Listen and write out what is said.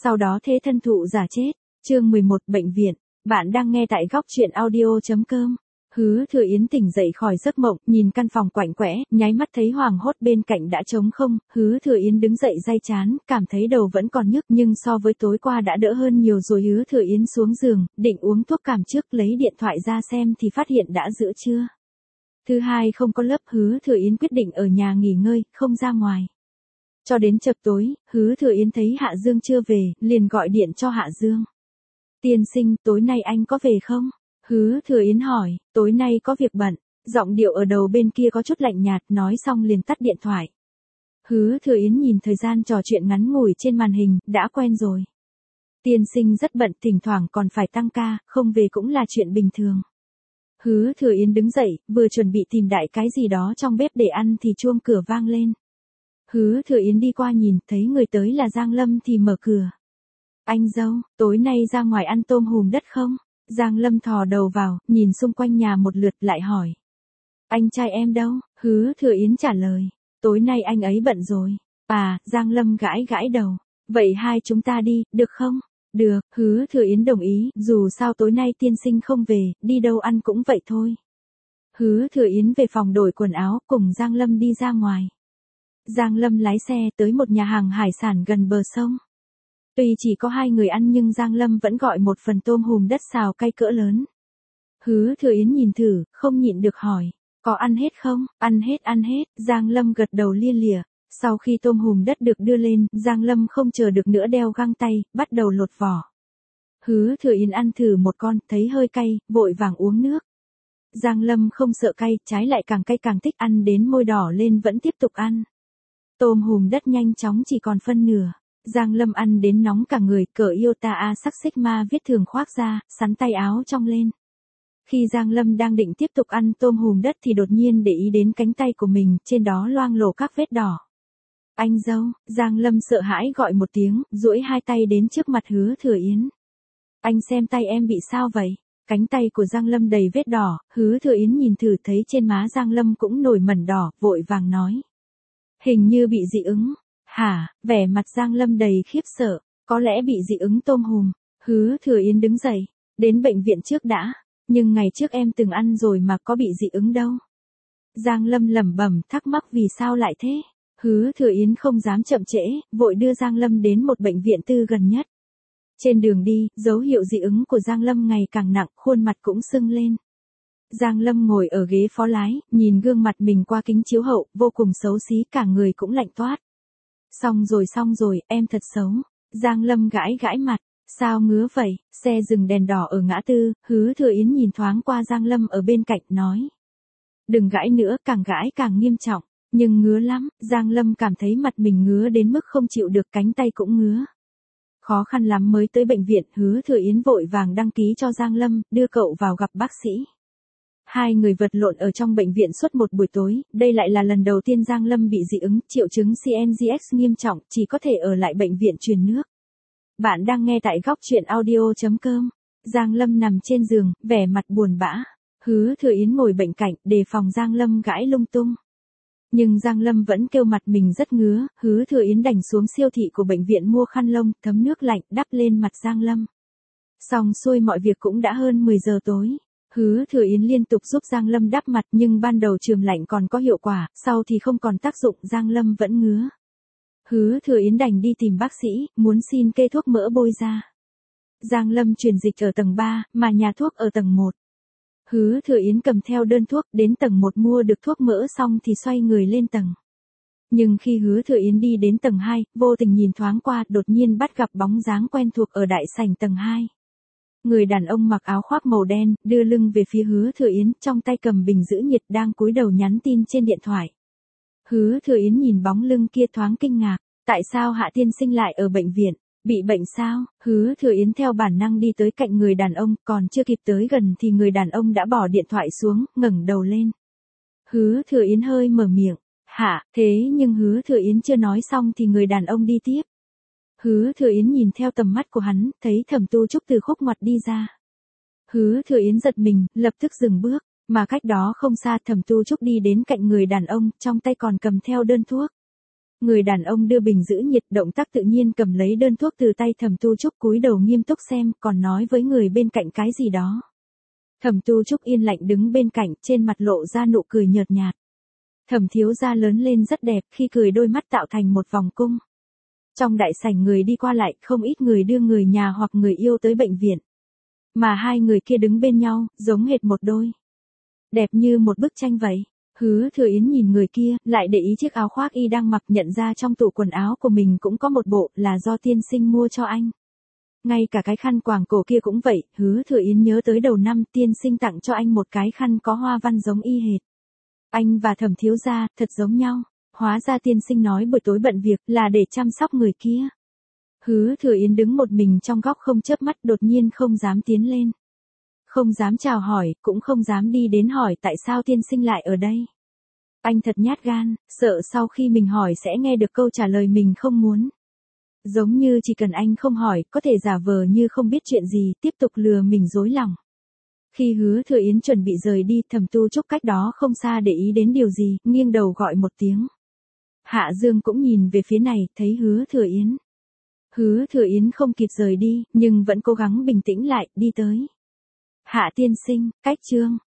sau đó thế thân thụ giả chết. Chương 11 bệnh viện. Bạn đang nghe tại góc truyện audio.com. Hứa Thừa Yến tỉnh dậy khỏi giấc mộng, nhìn căn phòng quạnh quẽ, nháy mắt thấy hoàng hốt bên cạnh đã trống không. Hứa Thừa Yến đứng dậy day chán, cảm thấy đầu vẫn còn nhức nhưng so với tối qua đã đỡ hơn nhiều rồi. Hứa Thừa Yến xuống giường, định uống thuốc cảm trước, lấy điện thoại ra xem thì phát hiện đã giữa trưa. Thứ hai không có lớp, Hứa Thừa Yến quyết định ở nhà nghỉ ngơi, không ra ngoài. Cho đến chập tối, Hứa Thừa Yến thấy Hạ Dương chưa về, liền gọi điện cho Hạ Dương. Tiên sinh, tối nay anh có về không? Hứa Thừa Yến hỏi, tối nay có việc bận. Giọng điệu ở đầu bên kia có chút lạnh nhạt, nói xong liền tắt điện thoại. Hứa Thừa Yến nhìn thời gian trò chuyện ngắn ngủi trên màn hình, đã quen rồi. Tiên sinh rất bận, thỉnh thoảng còn phải tăng ca, không về cũng là chuyện bình thường. Hứa Thừa Yến đứng dậy, vừa chuẩn bị tìm đại cái gì đó trong bếp để ăn thì chuông cửa vang lên. Hứa Thừa Yến đi qua nhìn, thấy người tới là Giang Lâm thì mở cửa. Anh dâu, tối nay ra ngoài ăn tôm hùm đất không? Giang Lâm thò đầu vào, nhìn xung quanh nhà một lượt lại hỏi. Anh trai em đâu? Hứa Thừa Yến trả lời. Tối nay anh ấy bận rồi. À, Giang Lâm gãi gãi đầu. Vậy hai chúng ta đi, được không? Được, Hứa Thừa Yến đồng ý, dù sao tối nay tiên sinh không về, đi đâu ăn cũng vậy thôi. Hứa Thừa Yến về phòng đổi quần áo, cùng Giang Lâm đi ra ngoài. Giang Lâm lái xe tới một nhà hàng hải sản gần bờ sông. Tuy chỉ có hai người ăn nhưng Giang Lâm vẫn gọi một phần tôm hùm đất xào cay cỡ lớn. Hứa Thừa Yến nhìn thử, không nhịn được hỏi, có ăn hết không? Ăn hết, Giang Lâm gật đầu lia lịa. Sau khi tôm hùm đất được đưa lên, Giang Lâm không chờ được nữa đeo găng tay, bắt đầu lột vỏ. Hứa Thừa Yến ăn thử một con, thấy hơi cay, vội vàng uống nước. Giang Lâm không sợ cay, trái lại càng cay càng thích, ăn đến môi đỏ lên vẫn tiếp tục ăn. Tôm hùm đất nhanh chóng chỉ còn phân nửa. Giang Lâm ăn đến nóng cả người, cởi Iota A sắc Sigma viết thường khoác ra, sắn tay áo trong lên. Khi Giang Lâm đang định tiếp tục ăn tôm hùm đất thì đột nhiên để ý đến cánh tay của mình, trên đó loang lổ các vết đỏ. Anh dâu, Giang Lâm sợ hãi gọi một tiếng, duỗi hai tay đến trước mặt Hứa Thừa Yến. Anh xem tay em bị sao vậy? Cánh tay của Giang Lâm đầy vết đỏ, Hứa Thừa Yến nhìn thử thấy trên má Giang Lâm cũng nổi mẩn đỏ, vội vàng nói. Hình như bị dị ứng. Hả? Vẻ mặt Giang Lâm đầy khiếp sợ, có lẽ bị dị ứng tôm hùm. Hứa Thừa Yến đứng dậy, đến bệnh viện trước đã, nhưng ngày trước em từng ăn rồi mà có bị dị ứng đâu. Giang Lâm lẩm bẩm thắc mắc vì sao lại thế. Hứa Thừa Yến không dám chậm trễ, vội đưa Giang Lâm đến một bệnh viện tư gần nhất. Trên đường đi, dấu hiệu dị ứng của Giang Lâm ngày càng nặng, khuôn mặt cũng sưng lên. Giang Lâm ngồi ở ghế phó lái, nhìn gương mặt mình qua kính chiếu hậu, vô cùng xấu xí, cả người cũng lạnh toát. Xong rồi, em thật xấu. Giang Lâm gãi gãi mặt, sao ngứa vậy? Xe dừng đèn đỏ ở ngã tư, Hứa Thừa Yến nhìn thoáng qua Giang Lâm ở bên cạnh nói. Đừng gãi nữa, càng gãi càng nghiêm trọng, nhưng ngứa lắm. Giang Lâm cảm thấy mặt mình ngứa đến mức không chịu được, cánh tay cũng ngứa. Khó khăn lắm mới tới bệnh viện, Hứa Thừa Yến vội vàng đăng ký cho Giang Lâm, đưa cậu vào gặp bác sĩ. Hai người vật lộn ở trong bệnh viện suốt một buổi tối, đây lại là lần đầu tiên Giang Lâm bị dị ứng, triệu chứng CNGX nghiêm trọng, chỉ có thể ở lại bệnh viện truyền nước. Bạn đang nghe tại góc truyện audio.com. Giang Lâm nằm trên giường, vẻ mặt buồn bã. Hứa Thừa Yến ngồi bên cạnh, đề phòng Giang Lâm gãi lung tung. Nhưng Giang Lâm vẫn kêu mặt mình rất ngứa, Hứa Thừa Yến đành xuống siêu thị của bệnh viện mua khăn lông, thấm nước lạnh, đắp lên mặt Giang Lâm. Xong xuôi mọi việc cũng đã hơn 10 giờ tối. Hứa Thừa Yến liên tục giúp Giang Lâm đắp mặt nhưng ban đầu chườm lạnh còn có hiệu quả, sau thì không còn tác dụng, Giang Lâm vẫn ngứa. Hứa Thừa Yến đành đi tìm bác sĩ, muốn xin kê thuốc mỡ bôi ra. Giang Lâm truyền dịch ở tầng 3, mà nhà thuốc ở tầng 1. Hứa Thừa Yến cầm theo đơn thuốc, đến tầng 1 mua được thuốc mỡ xong thì xoay người lên tầng. Nhưng khi Hứa Thừa Yến đi đến tầng 2, vô tình nhìn thoáng qua, đột nhiên bắt gặp bóng dáng quen thuộc ở đại sảnh tầng 2. Người đàn ông mặc áo khoác màu đen, đưa lưng về phía Hứa Thừa Yến, trong tay cầm bình giữ nhiệt đang cúi đầu nhắn tin trên điện thoại. Hứa Thừa Yến nhìn bóng lưng kia thoáng kinh ngạc, tại sao Hạ tiên sinh lại ở bệnh viện, bị bệnh sao? Hứa Thừa Yến theo bản năng đi tới cạnh người đàn ông, còn chưa kịp tới gần thì người đàn ông đã bỏ điện thoại xuống, ngẩng đầu lên. Hứa Thừa Yến hơi mở miệng, hả, thế nhưng Hứa Thừa Yến chưa nói xong thì người đàn ông đi tiếp. Hứa Thừa Yến nhìn theo tầm mắt của hắn, thấy Thẩm Tu Trúc từ khúc ngoặt đi ra. Hứa Thừa Yến giật mình, lập tức dừng bước, mà cách đó không xa Thẩm Tu Trúc đi đến cạnh người đàn ông, trong tay còn cầm theo đơn thuốc. Người đàn ông đưa bình giữ nhiệt, động tác tự nhiên cầm lấy đơn thuốc từ tay Thẩm Tu Trúc, cúi đầu nghiêm túc xem, còn nói với người bên cạnh cái gì đó. Thẩm Tu Trúc yên lặng đứng bên cạnh, trên mặt lộ ra nụ cười nhợt nhạt. Thẩm thiếu gia lớn lên rất đẹp, khi cười đôi mắt tạo thành một vòng cung. Trong đại sảnh người đi qua lại, không ít người đưa người nhà hoặc người yêu tới bệnh viện. Mà hai người kia đứng bên nhau, giống hệt một đôi. Đẹp như một bức tranh vậy. Hứa Thừa Yến nhìn người kia, lại để ý chiếc áo khoác y đang mặc, nhận ra trong tủ quần áo của mình cũng có một bộ, là do tiên sinh mua cho anh. Ngay cả cái khăn quàng cổ kia cũng vậy, Hứa Thừa Yến nhớ tới đầu năm tiên sinh tặng cho anh một cái khăn có hoa văn giống y hệt. Anh và Thẩm thiếu gia, thật giống nhau. Hóa ra tiên sinh nói buổi tối bận việc là để chăm sóc người kia. Hứa Thừa Yến đứng một mình trong góc không chớp mắt, đột nhiên không dám tiến lên. Không dám chào hỏi, cũng không dám đi đến hỏi tại sao tiên sinh lại ở đây. Anh thật nhát gan, sợ sau khi mình hỏi sẽ nghe được câu trả lời mình không muốn. Giống như chỉ cần anh không hỏi, có thể giả vờ như không biết chuyện gì, tiếp tục lừa mình dối lòng. Khi Hứa Thừa Yến chuẩn bị rời đi, Thẩm Tu Trúc cách đó không xa để ý đến điều gì, nghiêng đầu gọi một tiếng. Hạ Dương cũng nhìn về phía này, thấy Hứa Thừa Yến. Hứa Thừa Yến không kịp rời đi, nhưng vẫn cố gắng bình tĩnh lại, đi tới. Hạ tiên sinh, cách chương.